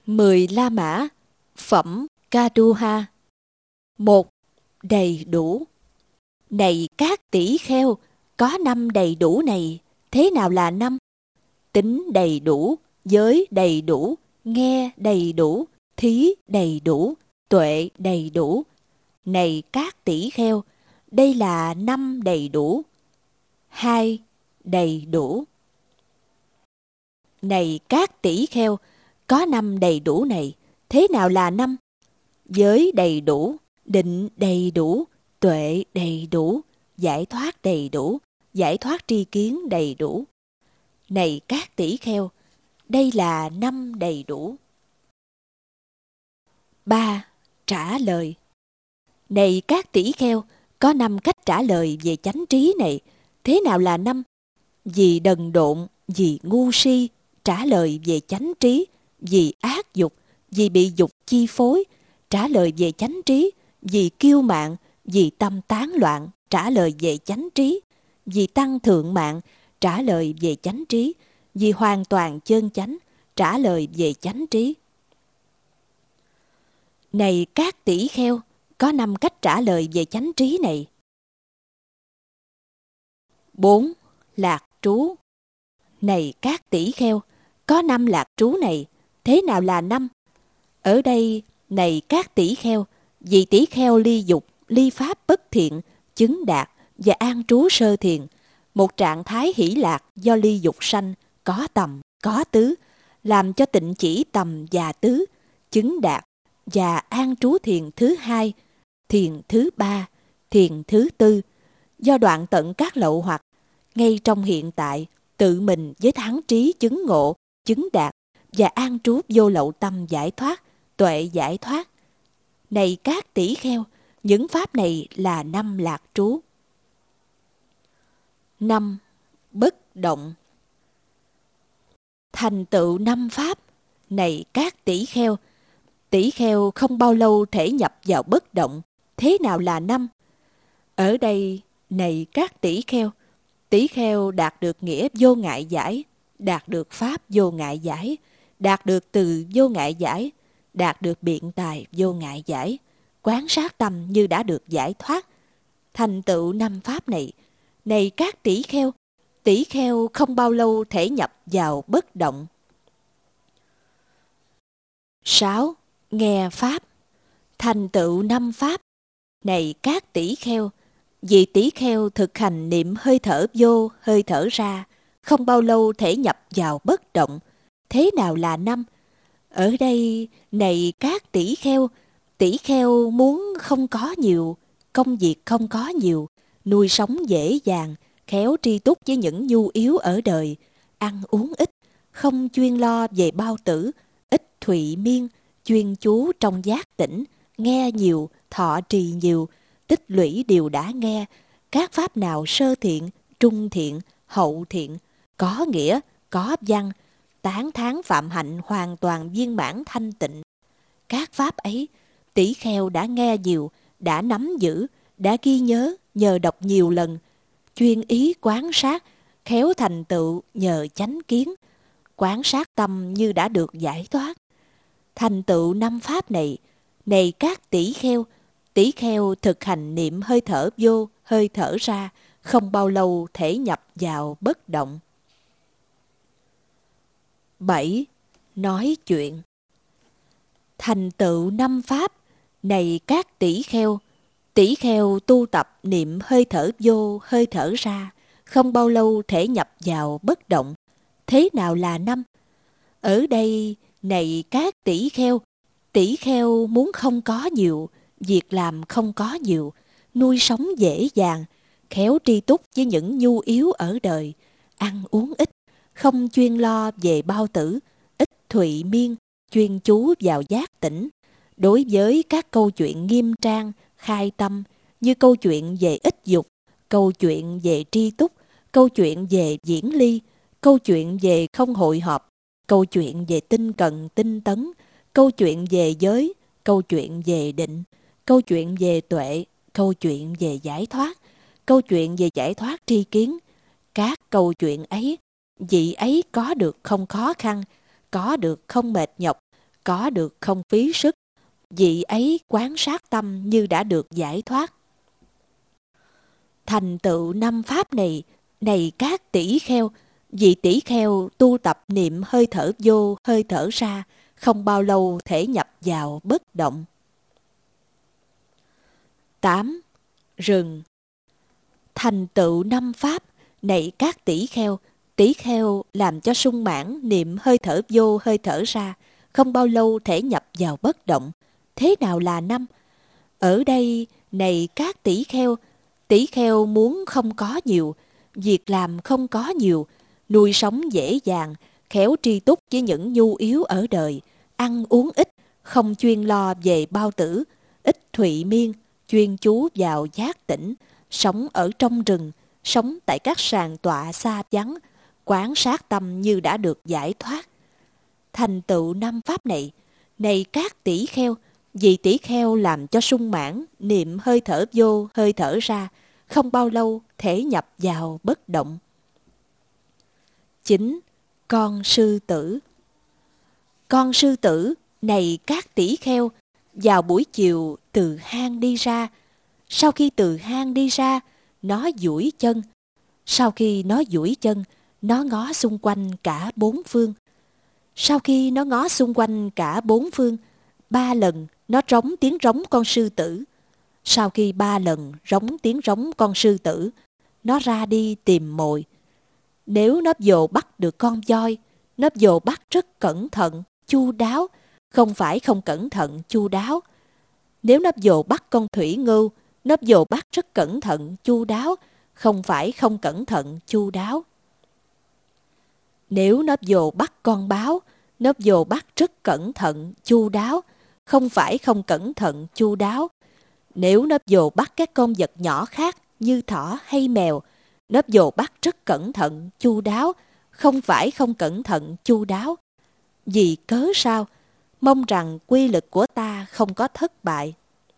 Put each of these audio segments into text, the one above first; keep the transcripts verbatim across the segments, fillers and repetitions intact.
Mười La Mã, phẩm Kaduha. Một. Đầy đủ. Này các tỷ kheo, có năm đầy đủ này, thế nào là năm? Tính đầy đủ, giới đầy đủ, nghe đầy đủ, thí đầy đủ, tuệ đầy đủ. Này các tỷ kheo, đây là năm đầy đủ. Hai. Đầy đủ. Này các tỷ kheo, có năm đầy đủ này, thế nào là năm? Giới đầy đủ, định đầy đủ, tuệ đầy đủ, giải thoát đầy đủ, giải thoát tri kiến đầy đủ. Này các tỷ kheo, đây là năm đầy đủ. Ba. Trả lời. Này các tỷ kheo, có năm cách trả lời về chánh trí này, thế nào là năm? Vì đần độn, vì ngu si, trả lời về chánh trí, vì ác dục, vì bị dục chi phối, trả lời về chánh trí, vì kiêu mạn, vì tâm tán loạn, trả lời về chánh trí, vì tăng thượng mạng, trả lời về chánh trí, vì hoàn toàn chân chánh, trả lời về chánh trí. Này các tỷ kheo, có năm cách trả lời về chánh trí này. Bốn. Lạc trú. Này các tỷ kheo, có năm lạc trú này, thế nào là năm? Ở đây, này các tỷ kheo, vì tỷ kheo ly dục, ly pháp bất thiện, chứng đạt và an trú sơ thiền, một trạng thái hỷ lạc do ly dục sanh, có tầm, có tứ, làm cho tịnh chỉ tầm và tứ, chứng đạt và an trú thiền thứ hai, thiền thứ ba, thiền thứ tư, do đoạn tận các lậu hoặc, ngay trong hiện tại, tự mình với thắng trí chứng ngộ, chứng đạt và an trú vô lậu tâm giải thoát, tuệ giải thoát. Này các tỷ kheo, những pháp này là năm lạc trú. Năm. Bất động. Thành tựu năm pháp. Này các tỷ kheo, tỷ kheo không bao lâu thể nhập vào bất động, thế nào là năm? Ở đây, này các tỷ kheo, tỷ kheo đạt được nghĩa vô ngại giải, đạt được pháp vô ngại giải, đạt được từ vô ngại giải, đạt được biện tài vô ngại giải, quán sát tâm như đã được giải thoát. Thành tựu năm pháp này, này các tỷ kheo, tỷ kheo không bao lâu thể nhập vào bất động. Sáu. Nghe pháp. Thành tựu năm pháp. Này các tỷ kheo, vì tỷ kheo thực hành niệm hơi thở vô, hơi thở ra, không bao lâu thể nhập vào bất động, thế nào là năm? Ở đây, này các tỷ kheo, tỷ kheo muốn không có nhiều, công việc không có nhiều, nuôi sống dễ dàng, khéo tri túc với những nhu yếu ở đời, ăn uống ít, không chuyên lo về bao tử, ít thụy miên, chuyên chú trong giác tỉnh, nghe nhiều, thọ trì nhiều, tích lũy điều đã nghe, các pháp nào sơ thiện, trung thiện, hậu thiện, có nghĩa, có văn, tán thán phạm hạnh hoàn toàn viên mãn thanh tịnh. Các pháp ấy, tỷ kheo đã nghe nhiều, đã nắm giữ, đã ghi nhớ nhờ đọc nhiều lần, chuyên ý quán sát, khéo thành tựu nhờ chánh kiến, quán sát tâm như đã được giải thoát. Thành tựu năm pháp này, này các tỷ kheo, tỷ kheo thực hành niệm hơi thở vô, hơi thở ra, không bao lâu thể nhập vào bất động. Bảy. Nói chuyện. Thành tựu năm pháp. Này các tỷ kheo, tỷ kheo tu tập niệm hơi thở vô, hơi thở ra, không bao lâu thể nhập vào bất động, thế nào là năm? Ở đây, này các tỷ kheo, tỷ kheo muốn không có nhiều, việc làm không có nhiều, nuôi sống dễ dàng, khéo tri túc với những nhu yếu ở đời, ăn uống ít, không chuyên lo về bao tử, ít thụy miên, chuyên chú vào giác tỉnh. Đối với các câu chuyện nghiêm trang, khai tâm, như câu chuyện về ít dục, câu chuyện về tri túc, câu chuyện về diễn ly, câu chuyện về không hội họp, câu chuyện về tinh cần tinh tấn, câu chuyện về giới, câu chuyện về định, câu chuyện về tuệ, câu chuyện về giải thoát, câu chuyện về giải thoát tri kiến. Các câu chuyện ấy, vị ấy có được không khó khăn, có được không mệt nhọc, có được không phí sức, vị ấy quán sát tâm như đã được giải thoát. Thành tựu năm pháp này, này các tỷ kheo, vị tỷ kheo tu tập niệm hơi thở vô, hơi thở ra, không bao lâu thể nhập vào bất động. tám. Rừng. Thành tựu năm pháp, này các tỷ kheo, tỷ kheo làm cho sung mãn niệm hơi thở vô, hơi thở ra, không bao lâu thể nhập vào bất động. Thế nào là năm? Ở đây, này các tỷ kheo, tỷ kheo muốn không có nhiều, việc làm không có nhiều, nuôi sống dễ dàng, khéo tri túc với những nhu yếu ở đời, ăn uống ít, không chuyên lo về bao tử, ít thụy miên, chuyên chú vào giác tỉnh, sống ở trong rừng, sống tại các sàn tọa xa vắng, quán sát tâm như đã được giải thoát. Thành tựu năm pháp này, này các tỷ kheo, vì tỷ kheo làm cho sung mãn, niệm hơi thở vô, hơi thở ra, không bao lâu thể nhập vào bất động. chín. Con sư tử. Con sư tử, này các tỷ kheo, vào buổi chiều từ hang đi ra. Sau khi từ hang đi ra, nó duỗi chân. Sau khi nó duỗi chân, nó ngó xung quanh cả bốn phương. Sau khi nó ngó xung quanh cả bốn phương, ba lần nó rống tiếng rống con sư tử. Sau khi ba lần rống tiếng rống con sư tử, nó ra đi tìm mồi. Nếu nó vồ bắt được con voi, nó vồ bắt rất cẩn thận, chu đáo, không phải không cẩn thận, chu đáo. Nếu nó vồ bắt con thủy ngưu, nó vồ bắt rất cẩn thận, chu đáo, không phải không cẩn thận, chu đáo. Nếu nó vồ bắt con báo, nó vồ bắt rất cẩn thận, chu đáo, không phải không cẩn thận, chu đáo. Nếu nó vồ bắt các con vật nhỏ khác như thỏ hay mèo, nó vồ bắt rất cẩn thận, chu đáo, không phải không cẩn thận, chu đáo. Vì cớ sao? Mong rằng quy lực của ta không có thất bại.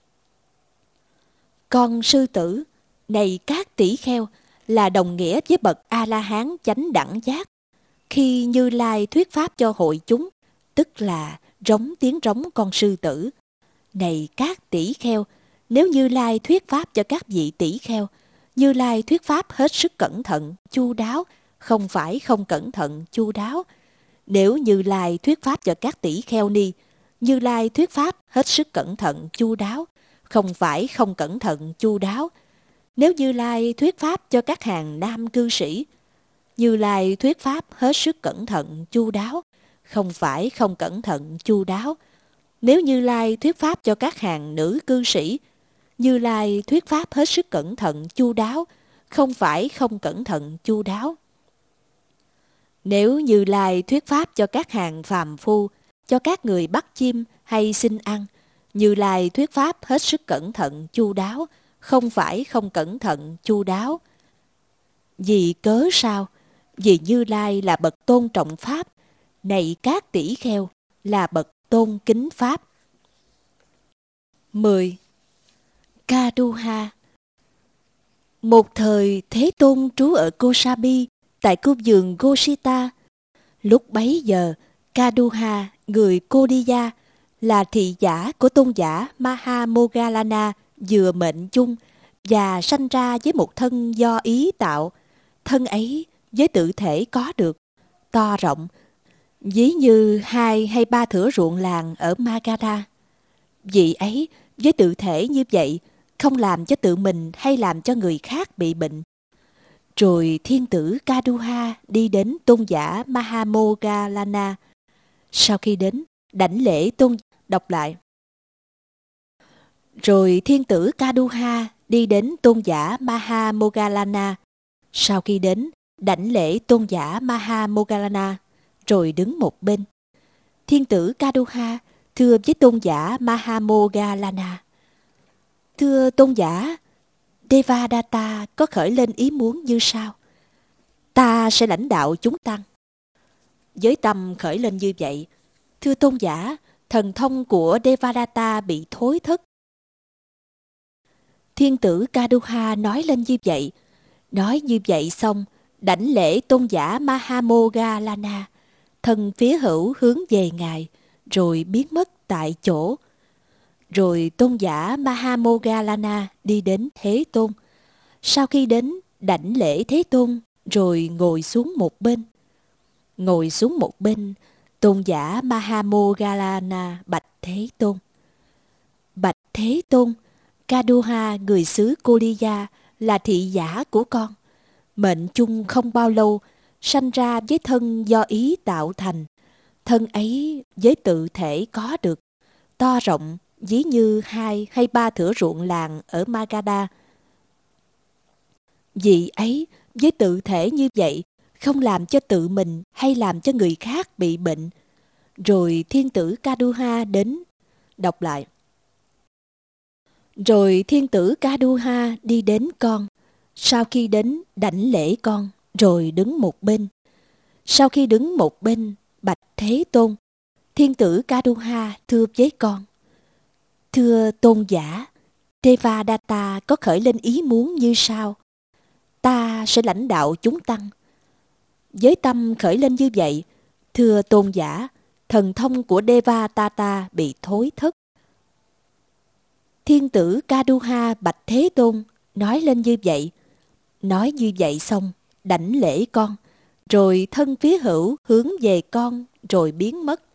Con sư tử, này các tỷ kheo, là đồng nghĩa với bậc A-la-hán chánh đẳng giác. Khi Như Lai thuyết pháp cho hội chúng, tức là rống tiếng rống con sư tử. Này các tỷ kheo, nếu Như Lai thuyết pháp cho các vị tỷ kheo, Như Lai thuyết pháp hết sức cẩn thận, chu đáo, không phải không cẩn thận, chu đáo. Nếu Như Lai thuyết pháp cho các tỷ kheo ni, Như Lai thuyết pháp hết sức cẩn thận, chu đáo, không phải không cẩn thận, chu đáo. Nếu Như Lai thuyết pháp cho các hàng nam cư sĩ, Như Lai thuyết pháp hết sức cẩn thận, chu đáo, không phải không cẩn thận, chu đáo. Nếu Như Lai thuyết pháp cho các hàng nữ cư sĩ, Như Lai thuyết pháp hết sức cẩn thận, chu đáo, không phải không cẩn thận, chu đáo. Nếu Như Lai thuyết pháp cho các hàng phàm phu, cho các người bắt chim hay xin ăn, Như Lai thuyết pháp hết sức cẩn thận, chu đáo, không phải không cẩn thận, chu đáo. Vì cớ sao? Vì Như Lai là bậc tôn trọng pháp, này các tỷ kheo, là bậc tôn kính pháp. mười. Kaduha. Một thời Thế Tôn trú ở Kosabi, tại khu vườn Gosita. Lúc bấy giờ, Kaduha, người Kodiya, là thị giả của tôn giả Mahamoggallana, vừa mệnh chung và sanh ra với một thân do ý tạo. Thân ấy với tự thể có được, to rộng, ví như hai hay ba thửa ruộng làng ở Magadha. Vị ấy với tự thể như vậy, không làm cho tự mình hay làm cho người khác bị bệnh. Rồi thiên tử Kaduha đi đến tôn giả Mahamoggallana. Sau khi đến, đảnh lễ tôn đọc lại. Rồi thiên tử Kaduha đi đến tôn giả Mahamoggallana. Sau khi đến, đảnh lễ tôn giả Mahamoggallana, rồi đứng một bên. Thiên tử Kaduha thưa với tôn giả Mahamoggallana: Thưa tôn giả, Devadatta có khởi lên ý muốn như sau: ta sẽ lãnh đạo chúng tăng. Với tâm khởi lên như vậy, thưa tôn giả, thần thông của Devadatta bị thối thất. Thiên tử Kaduha nói lên như vậy. Nói như vậy xong, đảnh lễ tôn giả Mahamoggallana, thân phía hữu hướng về ngài, rồi biến mất tại chỗ. Rồi tôn giả Mahamoggallana đi đến Thế Tôn. Sau khi đến, đảnh lễ Thế Tôn, rồi ngồi xuống một bên. Ngồi xuống một bên, tôn giả Mahamoggallana bạch Thế Tôn. Bạch Thế Tôn, Kaduha người xứ Koliya là thị giả của con. Mệnh chung không bao lâu, sanh ra với thân do ý tạo thành. Thân ấy với tự thể có được, to rộng, ví như hai hay ba thửa ruộng làng ở Magadha. Vì ấy, với tự thể như vậy, không làm cho tự mình hay làm cho người khác bị bệnh. Rồi thiên tử Kaduha đến. Đọc lại. Rồi thiên tử Kaduha đi đến con. Sau khi đến, đảnh lễ con, rồi đứng một bên. Sau khi đứng một bên, bạch Thế Tôn. Thiên tử Kaduha thưa với con. Thưa tôn giả, Devadatta có khởi lên ý muốn như sau. Ta sẽ lãnh đạo chúng tăng. Với tâm khởi lên như vậy, thưa tôn giả, thần thông của Devadatta bị thối thất. Thiên tử Kaduha bạch Thế Tôn, nói lên như vậy. Nói như vậy xong, đảnh lễ con, rồi thân phía hữu hướng về con, rồi biến mất.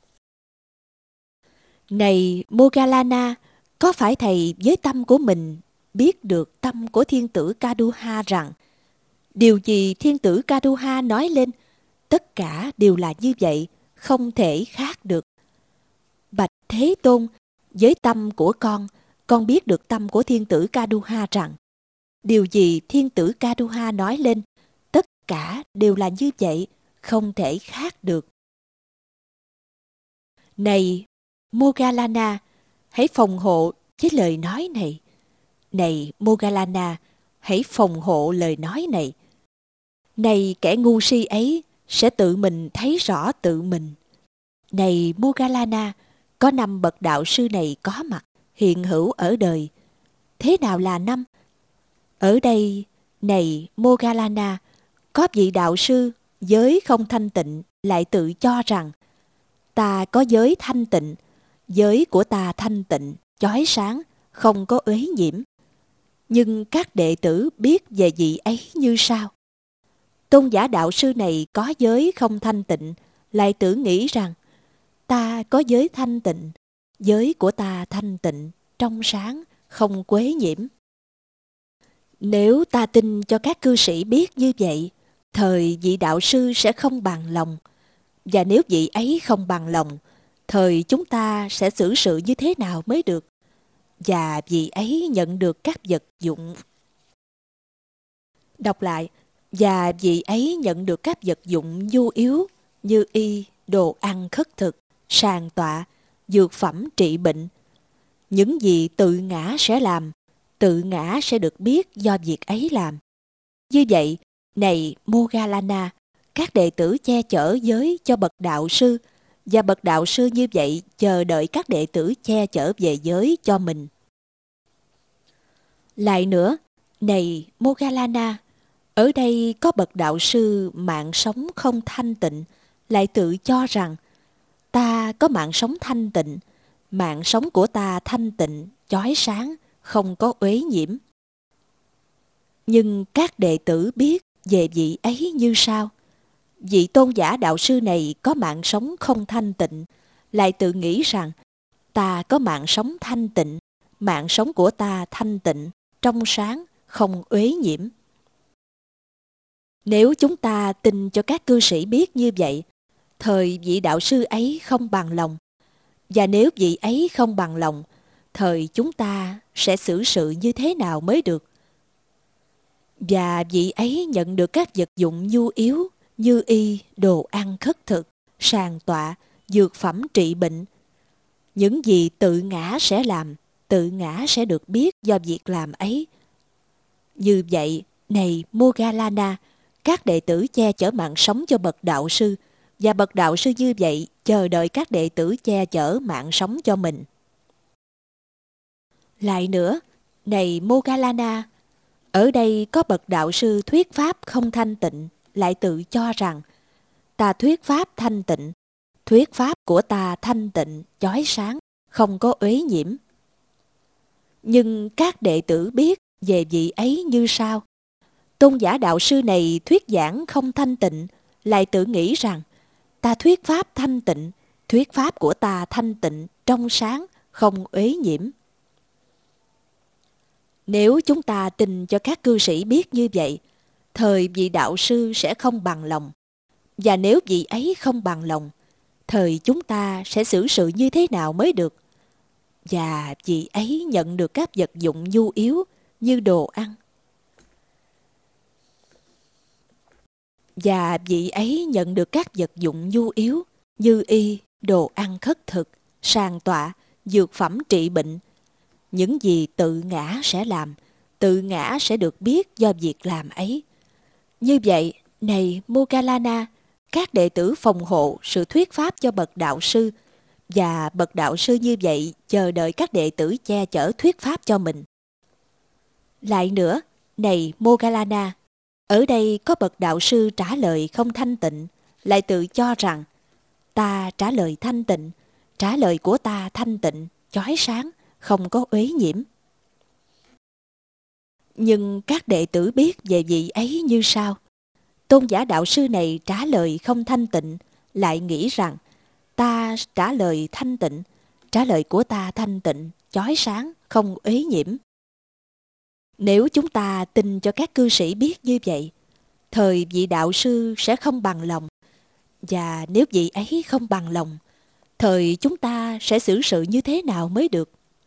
Này Moggallana, có phải thầy với tâm của mình biết được tâm của thiên tử Kaduha rằng điều gì thiên tử Kaduha nói lên, tất cả đều là như vậy, không thể khác được. Bạch Thế Tôn, với tâm của con, con biết được tâm của thiên tử Kaduha rằng điều gì thiên tử Kaduha nói lên, tất cả đều là như vậy, không thể khác được. Này Moggallana, hãy phòng hộ với lời nói này. Này Moggallana, hãy phòng hộ lời nói này. Này kẻ ngu si ấy sẽ tự mình thấy rõ tự mình. Này Moggallana, có năm bậc đạo sư này có mặt, hiện hữu ở đời. Thế nào là năm? Ở đây, này Moggallana, có vị đạo sư giới không thanh tịnh lại tự cho rằng ta có giới thanh tịnh, giới của ta thanh tịnh, chói sáng, không có uế nhiễm. Nhưng các đệ tử biết về vị ấy như sau. Tôn giả đạo sư này có giới không thanh tịnh, lại tự nghĩ rằng ta có giới thanh tịnh, giới của ta thanh tịnh, trong sáng, không quế nhiễm. Nếu ta tin cho các cư sĩ biết như vậy, thời vị đạo sư sẽ không bằng lòng. Và nếu vị ấy không bằng lòng, thời chúng ta sẽ xử sự như thế nào mới được? Và vị ấy nhận được các vật dụng. Đọc lại. Và vị ấy nhận được các vật dụng nhu yếu như y, đồ ăn khất thực, sàn tọa, dược phẩm trị bệnh. Những gì tự ngã sẽ làm, tự ngã sẽ được biết do việc ấy làm. Như vậy, này Moggallana, các đệ tử che chở giới cho bậc đạo sư, và bậc đạo sư như vậy chờ đợi các đệ tử che chở về giới cho mình. Lại nữa, này Moggallana, ở đây có bậc đạo sư mạng sống không thanh tịnh, lại tự cho rằng ta có mạng sống thanh tịnh, mạng sống của ta thanh tịnh, chói sáng, không có uế nhiễm. Nhưng các đệ tử biết về vị ấy như sau. Vị tôn giả đạo sư này có mạng sống không thanh tịnh, lại tự nghĩ rằng ta có mạng sống thanh tịnh, mạng sống của ta thanh tịnh, trong sáng, không uế nhiễm. Nếu chúng ta tin cho các cư sĩ biết như vậy, thời vị đạo sư ấy không bằng lòng. Và nếu vị ấy không bằng lòng, thời chúng ta sẽ xử sự như thế nào mới được? Và vị ấy nhận được các vật dụng nhu yếu như y, đồ ăn khất thực, sàn tọa, dược phẩm trị bệnh. Những gì tự ngã sẽ làm, tự ngã sẽ được biết do việc làm ấy. Như vậy, này Moggallana, các đệ tử che chở mạng sống cho bậc đạo sư, và bậc đạo sư như vậy chờ đợi các đệ tử che chở mạng sống cho mình. Lại nữa, này Moggallana, ở đây có bậc đạo sư thuyết pháp không thanh tịnh, lại tự cho rằng ta thuyết pháp thanh tịnh, Thuyết pháp của ta thanh tịnh, chói sáng, không có uế nhiễm. Nhưng các đệ tử biết về vị ấy như sau. Tôn giả đạo sư này thuyết giảng không thanh tịnh, lại tự nghĩ rằng ta thuyết pháp thanh tịnh, thuyết pháp của ta thanh tịnh, trong sáng, không uế nhiễm. Nếu chúng ta tin cho các cư sĩ biết như vậy, thời vị đạo sư sẽ không bằng lòng. Và nếu vị ấy không bằng lòng, thời chúng ta sẽ xử sự như thế nào mới được? Và vị ấy nhận được các vật dụng nhu yếu như đồ ăn. Và vị ấy nhận được các vật dụng nhu yếu như y, đồ ăn khất thực, sàng tọa, dược phẩm trị bệnh. Những gì tự ngã sẽ làm, tự ngã sẽ được biết do việc làm ấy. Như vậy, này Moggallana, các đệ tử phòng hộ sự thuyết pháp cho bậc đạo sư, và bậc đạo sư như vậy chờ đợi các đệ tử che chở thuyết pháp cho mình. Lại nữa, này Moggallana, ở đây có bậc đạo sư trả lời không thanh tịnh, lại tự cho rằng ta trả lời thanh tịnh, trả lời của ta thanh tịnh, chói sáng, không có uế nhiễm. Nhưng các đệ tử biết về vị ấy như sau. Tôn giả đạo sư này trả lời không thanh tịnh, lại nghĩ rằng ta trả lời thanh tịnh, trả lời của ta thanh tịnh, chói sáng, không uế nhiễm. Nếu chúng ta tin cho các cư sĩ biết như vậy, thời vị đạo sư sẽ không bằng lòng. Và nếu vị ấy không bằng lòng, thời chúng ta sẽ xử sự như thế nào mới được?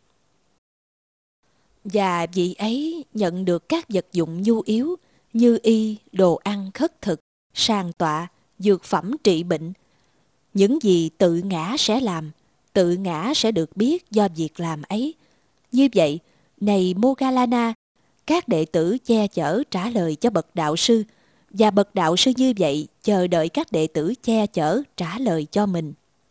Và vị ấy nhận được các vật dụng nhu yếu như y, đồ ăn khất thực, sàng tọa, dược phẩm trị bệnh. Những gì tự ngã sẽ làm, tự ngã sẽ được biết do việc làm ấy. Như vậy, này Moggallana, các đệ tử che chở trả lời cho bậc đạo sư, và bậc đạo sư như vậy chờ đợi các đệ tử che chở trả lời cho mình.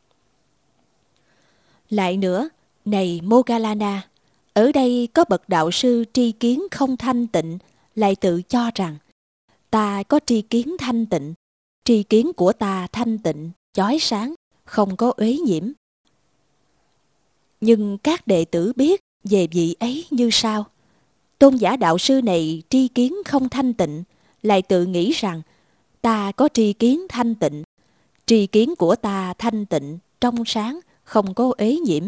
Lại nữa, này Moggallana, ở đây có bậc đạo sư tri kiến không thanh tịnh, lại tự cho rằng ta có tri kiến thanh tịnh, tri kiến của ta thanh tịnh, chói sáng, không có uế nhiễm. Nhưng các đệ tử biết về vị ấy như sau. Tôn giả đạo sư này tri kiến không thanh tịnh, lại tự nghĩ rằng ta có tri kiến thanh tịnh, tri kiến của ta thanh tịnh, trong sáng, không có uế nhiễm.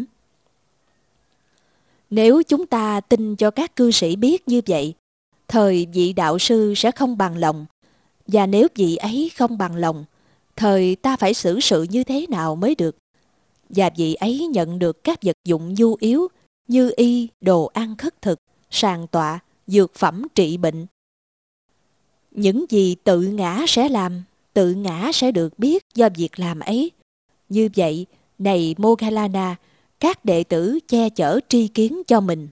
Nếu chúng ta tin cho các cư sĩ biết như vậy, thời vị đạo sư sẽ không bằng lòng. Và nếu vị ấy không bằng lòng, thời ta phải xử sự như thế nào mới được? Và vị ấy nhận được các vật dụng nhu yếu như y, đồ ăn khất thực, sàng tọa, dược phẩm trị bệnh. Những gì tự ngã sẽ làm, tự ngã sẽ được biết do việc làm ấy. Như vậy, này Moggallana, các đệ tử che chở tri kiến cho mình.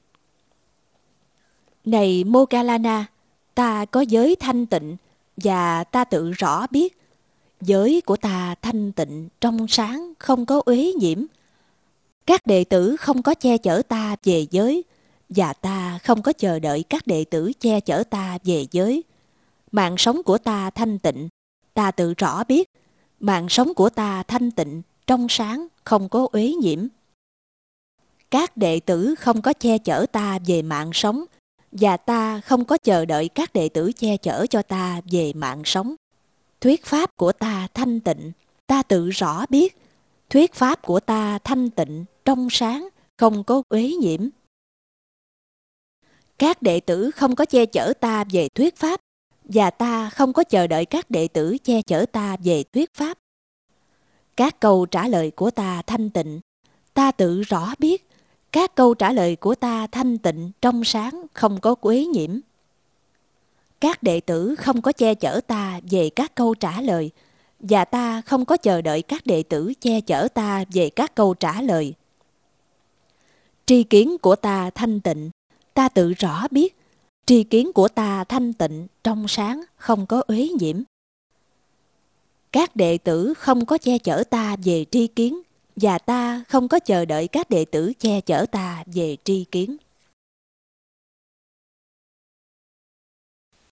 Này Moggallana, ta có giới thanh tịnh, và ta tự rõ biết. Giới của ta thanh tịnh, trong sáng, không có uế nhiễm. Các đệ tử không có che chở ta về giới, và ta không có chờ đợi các đệ tử che chở ta về giới. Mạng sống của ta thanh tịnh, ta tự rõ biết. Mạng sống của ta thanh tịnh, trong sáng, không có uế nhiễm. Các đệ tử không có che chở ta về mạng sống, và ta không có chờ đợi các đệ tử che chở cho ta về mạng sống. Thuyết pháp của ta thanh tịnh, ta tự rõ biết. Thuyết pháp của ta thanh tịnh, trong sáng, không có uế nhiễm. Các đệ tử không có che chở ta về thuyết pháp, và ta không có chờ đợi các đệ tử che chở ta về thuyết pháp. Các câu trả lời của ta thanh tịnh, ta tự rõ biết. Các câu trả lời của ta thanh tịnh, trong sáng, không có uế nhiễm. Các đệ tử không có che chở ta về các câu trả lời, và ta không có chờ đợi các đệ tử che chở ta về các câu trả lời. Tri kiến của ta thanh tịnh, ta tự rõ biết. Tri kiến của ta thanh tịnh, trong sáng, không có uế nhiễm. Các đệ tử không có che chở ta về tri kiến, và ta không có chờ đợi các đệ tử che chở ta về tri kiến.